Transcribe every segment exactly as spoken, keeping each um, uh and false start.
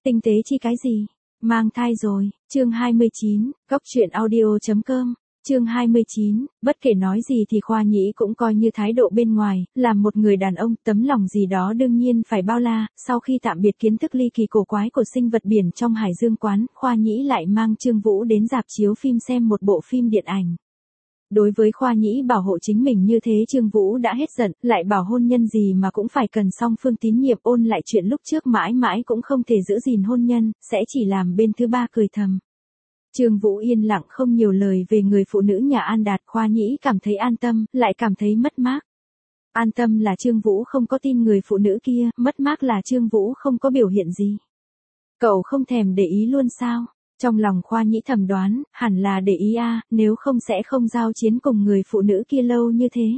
Tinh tế chi cái gì? Mang thai rồi. Chương hai mươi chín, Góc truyện audio.com. Chương hai mươi chín, bất kể nói gì thì Khoa Nhĩ cũng coi như thái độ bên ngoài, làm một người đàn ông, tấm lòng gì đó đương nhiên phải bao la. Sau khi tạm biệt kiến thức ly kỳ cổ quái của sinh vật biển trong Hải Dương quán, Khoa Nhĩ lại mang Trương Vũ đến rạp chiếu phim xem một bộ phim điện ảnh. Đối với Khoa Nhĩ bảo hộ chính mình như thế, Trương Vũ đã hết giận, lại bảo hôn nhân gì mà cũng phải cần song phương tín nhiệm, ôn lại chuyện lúc trước mãi mãi cũng không thể giữ gìn hôn nhân, sẽ chỉ làm bên thứ ba cười thầm. Trương Vũ yên lặng không nhiều lời về người phụ nữ nhà An Đạt. Khoa Nhĩ cảm thấy an tâm, lại cảm thấy mất mát. An tâm là Trương Vũ không có tin người phụ nữ kia, mất mát là Trương Vũ không có biểu hiện gì. Cậu không thèm để ý luôn sao? Trong lòng Khoa Nhĩ thầm đoán, hẳn là để ý a, nếu không sẽ không giao chiến cùng người phụ nữ kia lâu như thế.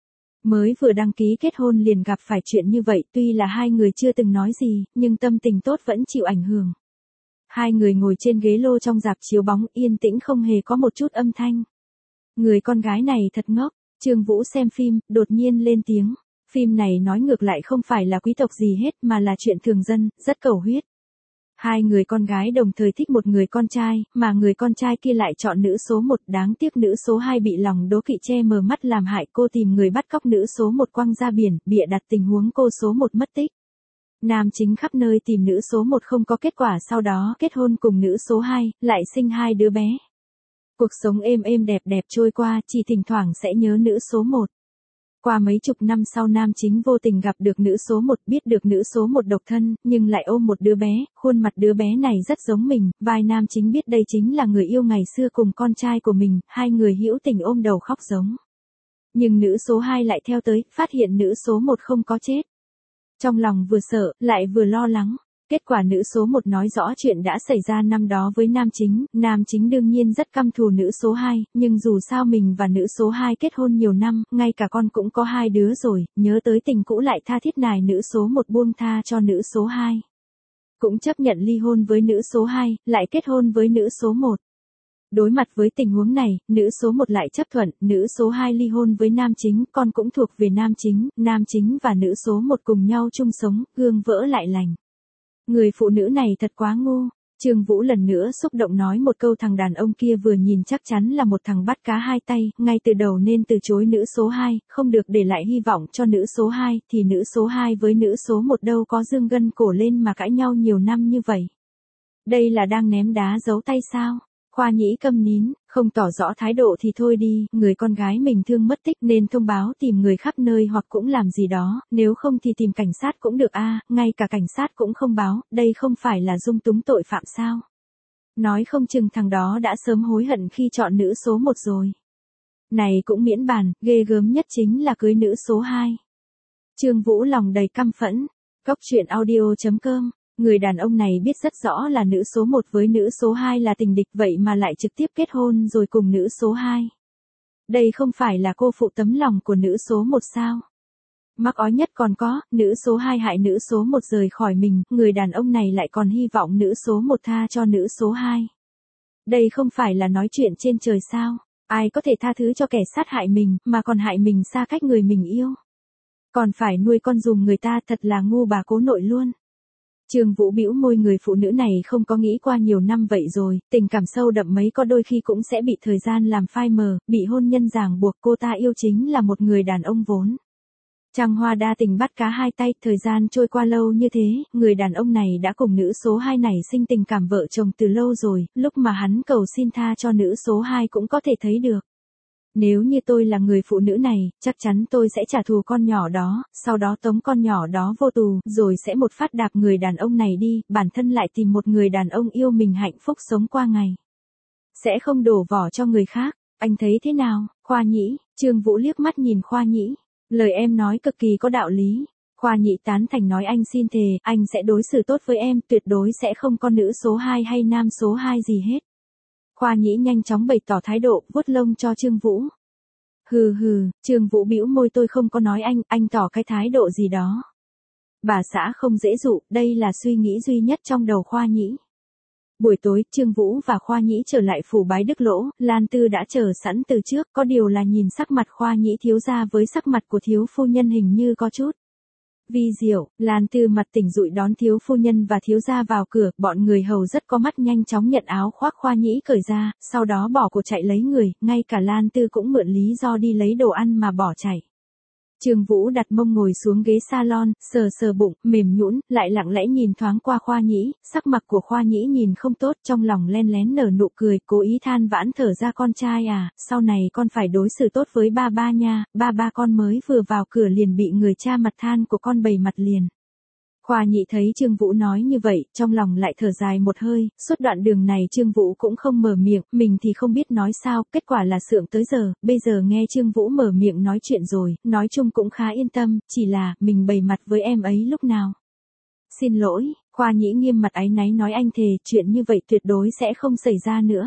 Mới vừa đăng ký kết hôn liền gặp phải chuyện như vậy, tuy là hai người chưa từng nói gì, nhưng tâm tình tốt vẫn chịu ảnh hưởng. Hai người ngồi trên ghế lô trong rạp chiếu bóng, yên tĩnh không hề có một chút âm thanh. Người con gái này thật ngốc. Trương Vũ xem phim, đột nhiên lên tiếng. Phim này nói ngược lại không phải là quý tộc gì hết mà là chuyện thường dân, rất cầu huyết. Hai người con gái đồng thời thích một người con trai, mà người con trai kia lại chọn nữ số một, đáng tiếc nữ số hai bị lòng đố kỵ che mờ mắt làm hại cô, tìm người bắt cóc nữ số một quăng ra biển, bịa đặt tình huống cô số một mất tích. Nam chính khắp nơi tìm nữ số một không có kết quả, sau đó kết hôn cùng nữ số hai, lại sinh hai đứa bé. Cuộc sống êm êm đẹp đẹp trôi qua, chỉ thỉnh thoảng sẽ nhớ nữ số một. Qua mấy chục năm sau, nam chính vô tình gặp được nữ số một, biết được nữ số một độc thân, nhưng lại ôm một đứa bé, khuôn mặt đứa bé này rất giống mình, vai nam chính biết đây chính là người yêu ngày xưa cùng con trai của mình, hai người hữu tình ôm đầu khóc giống. Nhưng nữ số hai lại theo tới, phát hiện nữ số một không có chết. Trong lòng vừa sợ, lại vừa lo lắng. Kết quả nữ số một nói rõ chuyện đã xảy ra năm đó với nam chính, nam chính đương nhiên rất căm thù nữ số hai, nhưng dù sao mình và nữ số hai kết hôn nhiều năm, ngay cả con cũng có hai đứa rồi, nhớ tới tình cũ lại tha thiết nài nữ số một buông tha cho nữ số hai. Cũng chấp nhận ly hôn với nữ số hai, lại kết hôn với nữ số một. Đối mặt với tình huống này, nữ số một lại chấp thuận, nữ số hai ly hôn với nam chính, con cũng thuộc về nam chính, nam chính và nữ số một cùng nhau chung sống, gương vỡ lại lành. Người phụ nữ này thật quá ngu. Trương Vũ lần nữa xúc động nói một câu, thằng đàn ông kia vừa nhìn chắc chắn là một thằng bắt cá hai tay, ngay từ đầu nên từ chối nữ số hai, không được để lại hy vọng cho nữ số hai, thì nữ số hai với nữ số một đâu có dương gân cổ lên mà cãi nhau nhiều năm như vậy. Đây là đang ném đá giấu tay sao? Khoa Nhĩ câm nín, không tỏ rõ thái độ thì thôi đi, người con gái mình thương mất tích nên thông báo tìm người khắp nơi hoặc cũng làm gì đó, nếu không thì tìm cảnh sát cũng được a, ngay cả cảnh sát cũng không báo, đây không phải là dung túng tội phạm sao? Nói không chừng thằng đó đã sớm hối hận khi chọn nữ số một rồi. Này cũng miễn bàn, ghê gớm nhất chính là cưới nữ số hai. Trương Vũ lòng đầy căm phẫn. Góc truyện audio.com. Người đàn ông này biết rất rõ là nữ số một với nữ số hai là tình địch, vậy mà lại trực tiếp kết hôn rồi cùng nữ số hai. Đây không phải là cô phụ tấm lòng của nữ số một sao? Mắc ói nhất còn có, nữ số hai hại nữ số một rời khỏi mình, người đàn ông này lại còn hy vọng nữ số một tha cho nữ số hai. Đây không phải là nói chuyện trên trời sao? Ai có thể tha thứ cho kẻ sát hại mình, mà còn hại mình xa cách người mình yêu? Còn phải nuôi con dùm người ta, thật là ngu bà cố nội luôn. Trương Vũ bĩu môi, người phụ nữ này không có nghĩ qua nhiều năm vậy rồi, tình cảm sâu đậm mấy có đôi khi cũng sẽ bị thời gian làm phai mờ, bị hôn nhân ràng buộc, cô ta yêu chính là một người đàn ông vốn. Trăng hoa đa tình bắt cá hai tay, thời gian trôi qua lâu như thế, người đàn ông này đã cùng nữ số hai này sinh tình cảm vợ chồng từ lâu rồi, lúc mà hắn cầu xin tha cho nữ số hai cũng có thể thấy được. Nếu như tôi là người phụ nữ này, chắc chắn tôi sẽ trả thù con nhỏ đó, sau đó tống con nhỏ đó vô tù, rồi sẽ một phát đạp người đàn ông này đi, bản thân lại tìm một người đàn ông yêu mình hạnh phúc sống qua ngày. Sẽ không đổ vỏ cho người khác. Anh thấy thế nào, Khoa Nhĩ? Trương Vũ liếc mắt nhìn Khoa Nhĩ. Lời em nói cực kỳ có đạo lý. Khoa Nhĩ tán thành nói, anh xin thề, anh sẽ đối xử tốt với em, tuyệt đối sẽ không có nữ số hai hay nam số hai gì hết. Khoa Nhĩ nhanh chóng bày tỏ thái độ, vuốt lông cho Trương Vũ. Hừ hừ, Trương Vũ bĩu môi, tôi không có nói anh, anh tỏ cái thái độ gì đó. Bà xã không dễ dụ, đây là suy nghĩ duy nhất trong đầu Khoa Nhĩ. Buổi tối, Trương Vũ và Khoa Nhĩ trở lại phủ Bái Đức Lỗ, Lan Tư đã chờ sẵn từ trước, có điều là nhìn sắc mặt Khoa Nhĩ thiếu gia với sắc mặt của thiếu phu nhân hình như có chút Vi diệu, Lan Tư mặt tỉnh dụi đón thiếu phu nhân và thiếu gia vào cửa, bọn người hầu rất có mắt nhanh chóng nhận áo khoác Khoa Nhĩ cởi ra, sau đó bỏ cuộc chạy lấy người, ngay cả Lan Tư cũng mượn lý do đi lấy đồ ăn mà bỏ chạy. Trương Vũ đặt mông ngồi xuống ghế salon, sờ sờ bụng, mềm nhũn, lại lặng lẽ nhìn thoáng qua Khoa Nhĩ, sắc mặt của Khoa Nhĩ nhìn không tốt, trong lòng len lén nở nụ cười, cố ý than vãn thở ra con trai à, sau này con phải đối xử tốt với ba ba nha, ba ba con mới vừa vào cửa liền bị người cha mặt than của con bày mặt liền. Khoa Nhĩ thấy Trương Vũ nói như vậy, trong lòng lại thở dài một hơi, suốt đoạn đường này Trương Vũ cũng không mở miệng, mình thì không biết nói sao, kết quả là sượng tới giờ, bây giờ nghe Trương Vũ mở miệng nói chuyện rồi, nói chung cũng khá yên tâm, chỉ là, mình bày mặt với em ấy lúc nào. Xin lỗi, Khoa Nhĩ nghiêm mặt áy náy nói anh thề, chuyện như vậy tuyệt đối sẽ không xảy ra nữa.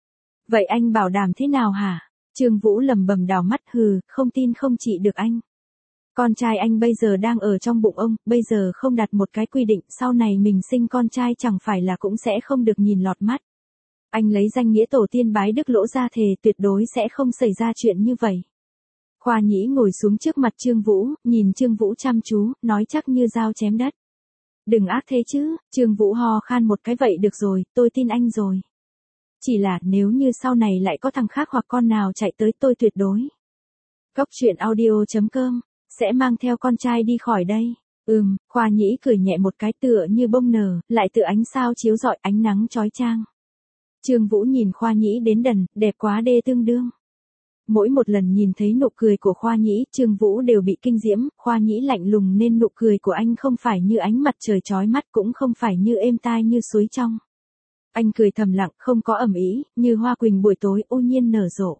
Vậy anh bảo đảm thế nào hả? Trương Vũ lầm bầm đào mắt hừ, không tin không trị được anh. Con trai anh bây giờ đang ở trong bụng ông, bây giờ không đặt một cái quy định, sau này mình sinh con trai chẳng phải là cũng sẽ không được nhìn lọt mắt. Anh lấy danh nghĩa tổ tiên bái đức lỗ ra thề tuyệt đối sẽ không xảy ra chuyện như vậy. Khoa Nhĩ ngồi xuống trước mặt Trương Vũ, nhìn Trương Vũ chăm chú, nói chắc như dao chém đất. Đừng ác thế chứ, Trương Vũ ho khan một cái vậy được rồi, tôi tin anh rồi. Chỉ là nếu như sau này lại có thằng khác hoặc con nào chạy tới tôi tuyệt đối. Góc truyện audio chấm com sẽ mang theo con trai đi khỏi đây. Ừm, Khoa Nhĩ cười nhẹ một cái tựa như bông nở, lại tự ánh sao chiếu rọi ánh nắng chói chang. Trương Vũ nhìn Khoa Nhĩ đến đần, đẹp quá đê tương đương. Mỗi một lần nhìn thấy nụ cười của Khoa Nhĩ, Trương Vũ đều bị kinh diễm, Khoa Nhĩ lạnh lùng nên nụ cười của anh không phải như ánh mặt trời chói mắt cũng không phải như êm tai như suối trong. Anh cười thầm lặng, không có ầm ĩ, như hoa quỳnh buổi tối ô nhiên nở rộ.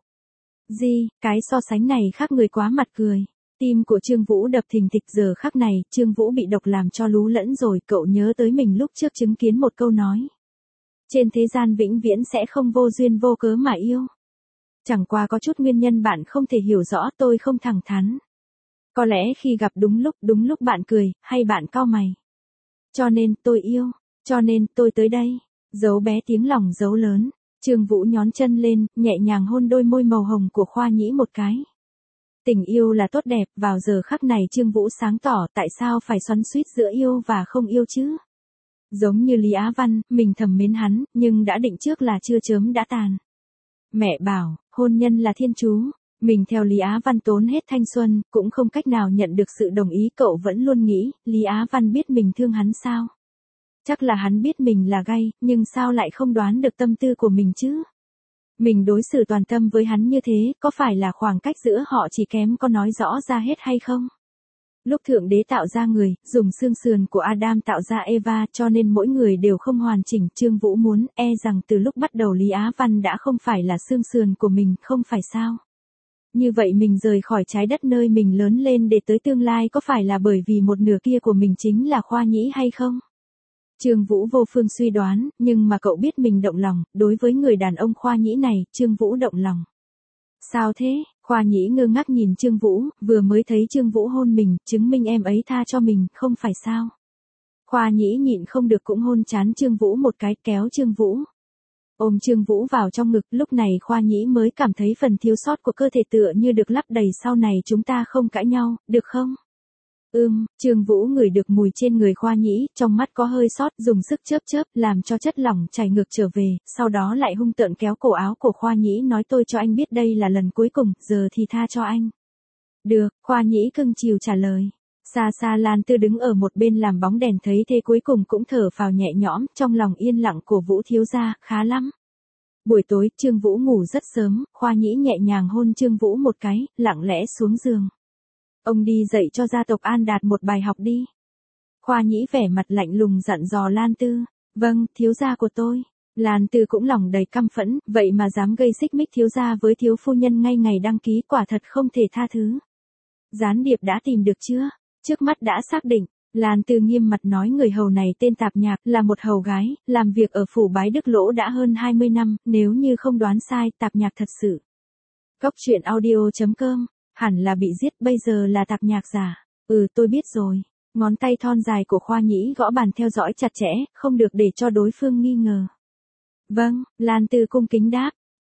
Gì, cái so sánh này khác người quá mặt cười. Tim của Trương Vũ đập thình thịch giờ khắc này, Trương Vũ bị độc làm cho lú lẫn rồi, cậu nhớ tới mình lúc trước chứng kiến một câu nói. Trên thế gian vĩnh viễn sẽ không vô duyên vô cớ mà yêu. Chẳng qua có chút nguyên nhân bạn không thể hiểu rõ, tôi không thẳng thắn. Có lẽ khi gặp đúng lúc, đúng lúc bạn cười, hay bạn cau mày. Cho nên, tôi yêu, cho nên, tôi tới đây. Giấu bé tiếng lòng giấu lớn, Trương Vũ nhón chân lên, nhẹ nhàng hôn đôi môi màu hồng của Khoa Nhĩ một cái. Tình yêu là tốt đẹp, vào giờ khắc này Trương Vũ sáng tỏ tại sao phải xoắn xuýt giữa yêu và không yêu chứ. Giống như Lý Á Văn, mình thầm mến hắn, nhưng đã định trước là chưa chớm đã tàn. Mẹ bảo, hôn nhân là thiên chú, mình theo Lý Á Văn tốn hết thanh xuân, cũng không cách nào nhận được sự đồng ý, cậu vẫn luôn nghĩ, Lý Á Văn biết mình thương hắn sao? Chắc là hắn biết mình là gay, nhưng sao lại không đoán được tâm tư của mình chứ? Mình đối xử toàn tâm với hắn như thế, có phải là khoảng cách giữa họ chỉ kém có nói rõ ra hết hay không? Lúc Thượng Đế tạo ra người, dùng xương sườn của Adam tạo ra Eva, cho nên mỗi người đều không hoàn chỉnh. Trương Vũ muốn, e rằng từ lúc bắt đầu Lý Á Văn đã không phải là xương sườn của mình, không phải sao? Như vậy mình rời khỏi trái đất nơi mình lớn lên để tới tương lai có phải là bởi vì một nửa kia của mình chính là Khoa Nhĩ hay không? Trương Vũ vô phương suy đoán, nhưng mà cậu biết mình động lòng, đối với người đàn ông Khoa Nhĩ này, Trương Vũ động lòng. Sao thế? Khoa Nhĩ ngơ ngác nhìn Trương Vũ, vừa mới thấy Trương Vũ hôn mình, chứng minh em ấy tha cho mình, không phải sao? Khoa Nhĩ nhịn không được cũng hôn trán Trương Vũ một cái, kéo Trương Vũ. Ôm Trương Vũ vào trong ngực, lúc này Khoa Nhĩ mới cảm thấy phần thiếu sót của cơ thể tựa như được lấp đầy, sau này chúng ta không cãi nhau, được không? Ừm, Trương Vũ ngửi được mùi trên người Khoa Nhĩ, trong mắt có hơi sót, dùng sức chớp chớp, làm cho chất lỏng chảy ngược trở về, sau đó lại hung tợn kéo cổ áo của Khoa Nhĩ nói tôi cho anh biết đây là lần cuối cùng, giờ thì tha cho anh. Được, Khoa Nhĩ cưng chiều trả lời. Xa xa Lan Tư đứng ở một bên làm bóng đèn thấy thế cuối cùng cũng thở phào nhẹ nhõm, trong lòng yên lặng của Vũ thiếu gia, khá lắm. Buổi tối, Trương Vũ ngủ rất sớm, Khoa Nhĩ nhẹ nhàng hôn Trương Vũ một cái, lặng lẽ xuống giường. Ông đi dạy cho gia tộc An Đạt một bài học đi. Khoa Nhĩ vẻ mặt lạnh lùng dặn dò Lan Tư. Vâng, thiếu gia của tôi. Lan Tư cũng lòng đầy căm phẫn, vậy mà dám gây xích mích thiếu gia với thiếu phu nhân ngay ngày đăng ký, quả thật không thể tha thứ. Gián điệp đã tìm được chưa? Trước mắt đã xác định. Lan Tư nghiêm mặt nói người hầu này tên Tạp Nhạc, là một hầu gái, làm việc ở phủ Bái Đức Lỗ đã hơn hai mươi năm, nếu như không đoán sai, Tạp Nhạc thật sự. Góc truyện audio chấm com, hẳn là bị giết, bây giờ là Tạp Nhạc giả. Ừ, tôi biết rồi. Ngón tay thon dài của Khoa Nhĩ gõ bàn theo dõi chặt chẽ, không được để cho đối phương nghi ngờ. Vâng, Lan Tư cung kính đáp.